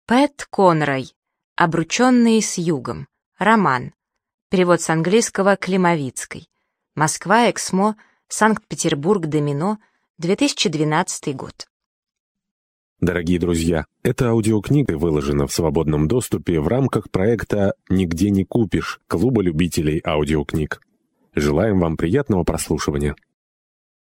Пэт Конрой. «Обрученные с югом». Роман. Перевод с английского Климовицкой. Москва, Эксмо, Санкт-Петербург, Домино, 2012 год. Дорогие друзья, эта аудиокнига выложена в свободном доступе в рамках проекта «Нигде не купишь» Клуба любителей аудиокниг. Желаем вам приятного прослушивания.